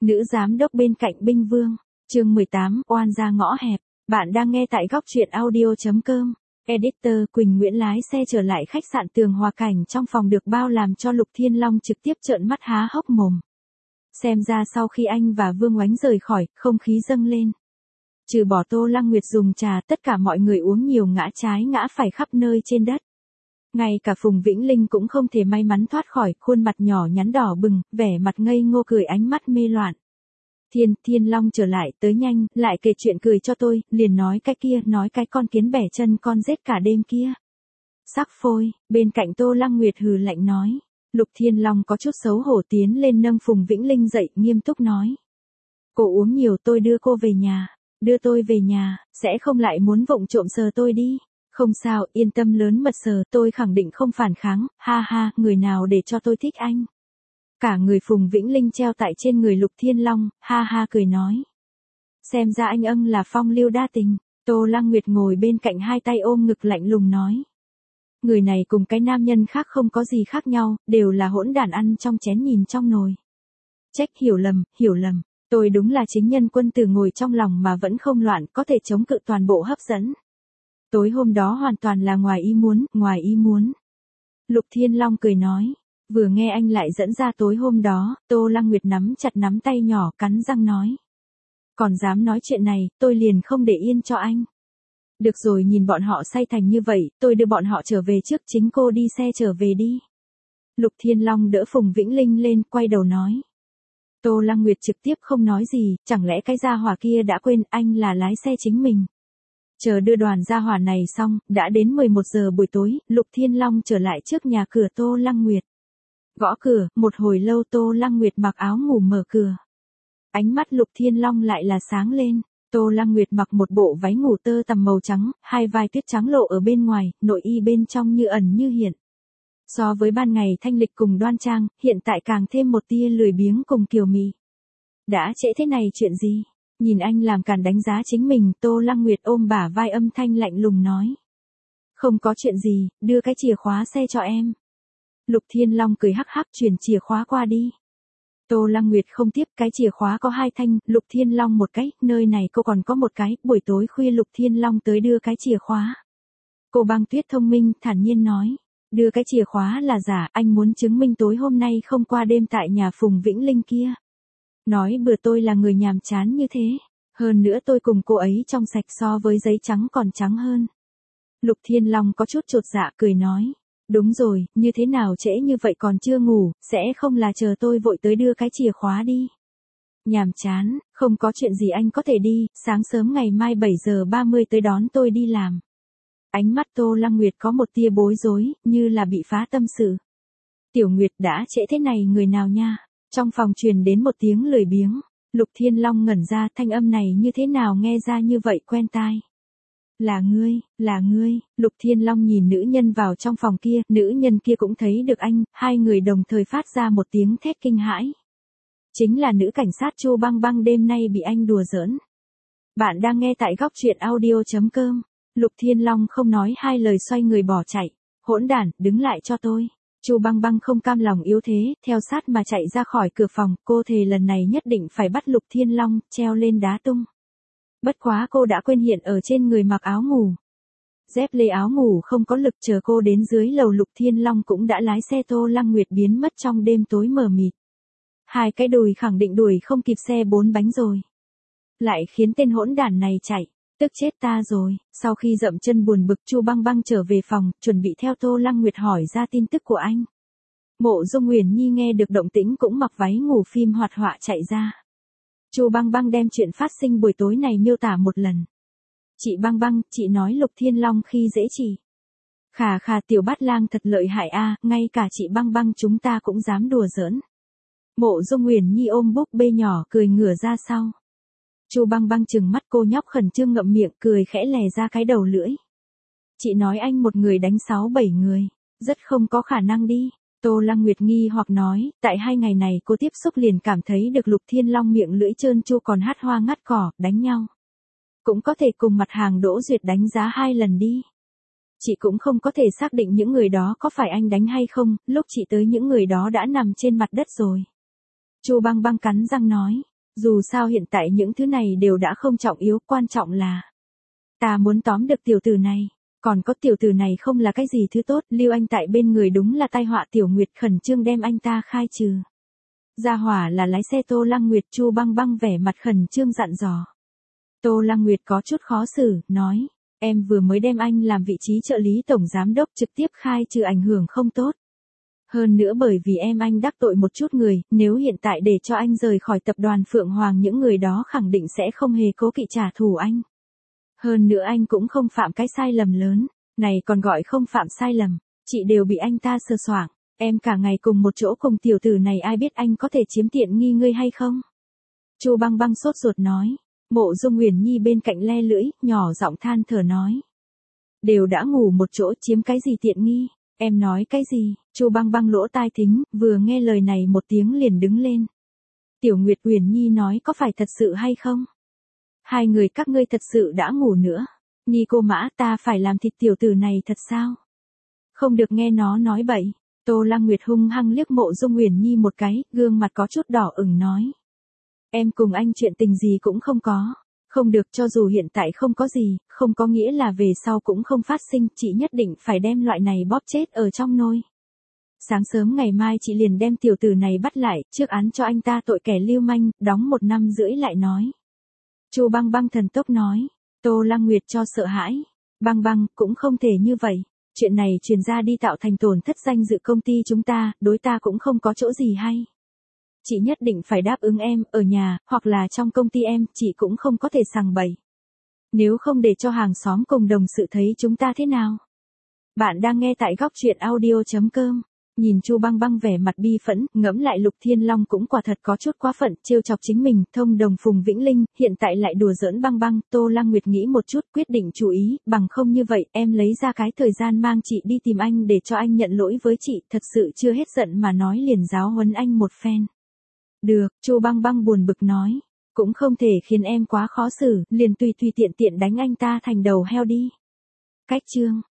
Nữ giám đốc bên cạnh binh vương. Chương 18, oan ra ngõ hẹp. Bạn đang nghe tại góc truyện audio.com. Editor Quỳnh Nguyễn lái xe trở lại khách sạn Tường Hòa cảnh trong phòng được bao làm cho Lục Thiên Long trực tiếp trợn mắt há hốc mồm. Xem ra sau khi anh và Vương Oánh rời khỏi, không khí dâng lên. Trừ bỏ Tô Lăng Nguyệt dùng trà, tất cả mọi người uống nhiều ngã trái ngã phải khắp nơi trên đất. Ngay cả Phùng Vĩnh Linh cũng không thể may mắn thoát khỏi, khuôn mặt nhỏ nhắn đỏ bừng, vẻ mặt ngây ngô cười ánh mắt mê loạn. Thiên Long trở lại, tới nhanh, lại kể chuyện cười cho tôi, liền nói cái kia, nói cái con kiến bẻ chân con rết cả đêm kia. Sắc phôi, bên cạnh Tô Lăng Nguyệt hừ lạnh nói. Lục Thiên Long có chút xấu hổ tiến lên nâng Phùng Vĩnh Linh dậy, nghiêm túc nói. Cô uống nhiều, tôi đưa cô về nhà. Đưa tôi về nhà, sẽ không lại muốn vụng trộm sờ tôi đi. Không sao, yên tâm lớn mật sờ, tôi khẳng định không phản kháng, ha ha, người nào để cho tôi thích anh. Cả người Phùng Vĩnh Linh treo tại trên người Lục Thiên Long, ha ha cười nói. Xem ra anh ân là phong lưu đa tình. Tô Lăng Nguyệt ngồi bên cạnh hai tay ôm ngực lạnh lùng nói. Người này cùng cái nam nhân khác không có gì khác nhau, đều là hỗn đản ăn trong chén nhìn trong nồi. Trách hiểu lầm. Tôi đúng là chính nhân quân tử ngồi trong lòng mà vẫn không loạn, có thể chống cự toàn bộ hấp dẫn. Tối hôm đó hoàn toàn là ngoài ý muốn. Lục Thiên Long cười nói. Vừa nghe anh lại dẫn ra tối hôm đó, Tô Lăng Nguyệt nắm chặt nắm tay nhỏ cắn răng nói. Còn dám nói chuyện này, tôi liền không để yên cho anh. Được rồi, nhìn bọn họ say thành như vậy, tôi đưa bọn họ trở về trước, chính cô đi xe trở về đi. Lục Thiên Long đỡ Phùng Vĩnh Linh lên, quay đầu nói. Tô Lăng Nguyệt trực tiếp không nói gì, chẳng lẽ cái gia hỏa kia đã quên anh là lái xe chính mình. Chờ đưa đoàn gia hỏa này xong, đã đến 11 giờ buổi tối, Lục Thiên Long trở lại trước nhà cửa Tô Lăng Nguyệt. Gõ cửa, một hồi lâu Tô Lăng Nguyệt mặc áo ngủ mở cửa. Ánh mắt Lục Thiên Long lại là sáng lên, Tô Lăng Nguyệt mặc một bộ váy ngủ tơ tằm màu trắng, hai vai tuyết trắng lộ ở bên ngoài, nội y bên trong như ẩn như hiện. So với ban ngày thanh lịch cùng đoan trang, hiện tại càng thêm một tia lười biếng cùng kiều mị. Đã trễ thế này chuyện gì? Nhìn anh làm càn đánh giá chính mình, Tô Lăng Nguyệt ôm bả vai âm thanh lạnh lùng nói. Không có chuyện gì, đưa cái chìa khóa xe cho em. Lục Thiên Long cười hắc hắc truyền chìa khóa qua đi. Tô Lăng Nguyệt không tiếp, cái chìa khóa có hai thanh, Lục Thiên Long một cái, nơi này cô còn có một cái, buổi tối khuya Lục Thiên Long tới đưa cái chìa khóa. Cô Băng Tuyết thông minh, thản nhiên nói. Đưa cái chìa khóa là giả, anh muốn chứng minh tối hôm nay không qua đêm tại nhà Phùng Vĩnh Linh kia. Nói bừa tôi là người nhàm chán như thế. Hơn nữa tôi cùng cô ấy trong sạch so với giấy trắng còn trắng hơn. Lục Thiên Long có chút chột dạ cười nói. Đúng rồi, như thế nào trễ như vậy còn chưa ngủ, sẽ không là chờ tôi vội tới đưa cái chìa khóa đi. Nhàm chán, không có chuyện gì anh có thể đi, sáng sớm ngày mai 7 giờ 30 tới đón tôi đi làm. Ánh mắt Tô Lăng Nguyệt có một tia bối rối, như là bị phá tâm sự. Tiểu Nguyệt đã trễ thế này người nào nha? Trong phòng truyền đến một tiếng lười biếng. Lục Thiên Long ngẩn ra, thanh âm này như thế nào nghe ra như vậy quen tai. Là ngươi, Lục Thiên Long nhìn nữ nhân vào trong phòng kia, nữ nhân kia cũng thấy được anh, hai người đồng thời phát ra một tiếng thét kinh hãi. Chính là nữ cảnh sát Chu Băng Băng đêm nay bị anh đùa giỡn. Bạn đang nghe tại góc truyện audio.com. Lục Thiên Long không nói hai lời xoay người bỏ chạy. Hỗn đản, đứng lại cho tôi. Chu Băng Băng không cam lòng yếu thế, theo sát mà chạy ra khỏi cửa phòng, cô thề lần này nhất định phải bắt Lục Thiên Long, treo lên đá tung. Bất quá cô đã quên hiện ở trên người mặc áo ngủ. Dép lê áo ngủ không có lực, chờ cô đến dưới lầu Lục Thiên Long cũng đã lái xe Tô Lăng Nguyệt biến mất trong đêm tối mờ mịt. Hai cái đùi khẳng định đuổi không kịp xe 4 bánh rồi. Lại khiến tên hỗn đản này chạy. Tức chết ta rồi. Sau khi dậm chân buồn bực, Chu Băng Băng trở về phòng, chuẩn bị theo Tô Lăng Nguyệt hỏi ra tin tức của anh. Mộ Dung Uyển Nhi nghe được động tĩnh cũng mặc váy ngủ phim hoạt họa chạy ra. Chu Băng Băng đem chuyện phát sinh buổi tối này miêu tả một lần. Chị Băng Băng, chị nói Lục Thiên Long khi dễ chị. Khà tiểu bát lang thật lợi hại a, ngay cả chị Băng Băng chúng ta cũng dám đùa giỡn. Mộ Dung Uyển Nhi ôm búp bê nhỏ cười ngửa ra sau. Chu Băng Băng trừng mắt, cô nhóc khẩn trương ngậm miệng cười khẽ lè ra cái đầu lưỡi. Chị nói anh một người đánh 6-7 người, rất không có khả năng đi. Tô Lăng Nguyệt nghi hoặc nói, tại 2 ngày này cô tiếp xúc liền cảm thấy được Lục Thiên Long miệng lưỡi trơn tru còn hát hoa ngắt cỏ, đánh nhau. Cũng có thể cùng mặt hàng Đỗ Duyệt đánh giá 2 lần đi. Chị cũng không có thể xác định những người đó có phải anh đánh hay không, lúc chị tới những người đó đã nằm trên mặt đất rồi. Chu Băng Băng cắn răng nói, Dù sao hiện tại những thứ này đều đã không trọng yếu, quan trọng là ta muốn tóm được tiểu tử này. Còn có tiểu tử này không là cái gì thứ tốt, lưu anh tại bên người đúng là tai họa. Tiểu Nguyệt khẩn trương đem anh ta khai trừ. Gia hỏa là lái xe Tô Lăng Nguyệt. Chu Băng Băng vẻ mặt khẩn trương dặn dò. Tô Lăng Nguyệt có chút khó xử, nói, em vừa mới đem anh làm vị trí trợ lý tổng giám đốc, trực tiếp khai trừ ảnh hưởng không tốt. Hơn nữa bởi vì anh đắc tội một chút người, nếu hiện tại để cho anh rời khỏi tập đoàn Phượng Hoàng, những người đó khẳng định sẽ không hề cố kỵ trả thù anh. Hơn nữa anh cũng không phạm cái sai lầm lớn, này còn gọi không phạm sai lầm, chị đều bị anh ta sờ soạng, em cả ngày cùng một chỗ cùng tiểu tử này, ai biết anh có thể chiếm tiện nghi ngươi hay không? Chu Băng Băng sốt ruột nói. Mộ Dung Uyển Nhi bên cạnh le lưỡi, nhỏ giọng than thở nói. Đều đã ngủ một chỗ, chiếm cái gì tiện nghi, em nói cái gì? Chu Băng Băng lỗ tai thính, vừa nghe lời này một tiếng liền đứng lên. Tiểu Nguyệt Uyển Nhi nói có phải thật sự hay không? Hai người các ngươi thật sự đã ngủ nữa. Nhi cô Mã, ta phải làm thịt tiểu tử này thật sao? Không được nghe nó nói bậy. Tô Lăng Nguyệt hung hăng liếc Mộ Dung Uyển Nhi một cái, gương mặt có chút đỏ ửng nói. Em cùng anh chuyện tình gì cũng không có. Không được, cho dù hiện tại không có gì, không có nghĩa là về sau cũng không phát sinh, chị nhất định phải đem loại này bóp chết ở trong nôi. Sáng sớm ngày mai chị liền đem tiểu tử này bắt lại, trước án cho anh ta tội kẻ lưu manh, đóng 1 năm rưỡi lại nói. Chu Băng Băng thần tốc nói. Tô Lăng Nguyệt cho sợ hãi. Băng Băng, cũng không thể như vậy. Chuyện này truyền ra đi tạo thành tổn thất danh dự công ty chúng ta, đối ta cũng không có chỗ gì hay. Chị nhất định phải đáp ứng em, ở nhà, hoặc là trong công ty em, chị cũng không có thể sằng bậy. Nếu không để cho hàng xóm cùng đồng sự thấy chúng ta thế nào? Bạn đang nghe tại góc truyện audio.com. Nhìn Chu Băng Băng vẻ mặt bi phẫn, ngẫm lại Lục Thiên Long cũng quả thật có chút quá phận, trêu chọc chính mình, thông đồng Phùng Vĩnh Linh, hiện tại lại đùa giỡn Băng Băng. Tô Lăng Nguyệt nghĩ một chút, quyết định chú ý, bằng không như vậy, em lấy ra cái thời gian mang chị đi tìm anh để cho anh nhận lỗi với chị, thật sự chưa hết giận mà nói liền giáo huấn anh một phen. Được, Chu Băng Băng buồn bực nói, cũng không thể khiến em quá khó xử, liền tùy tiện đánh anh ta thành đầu heo đi. Cách chương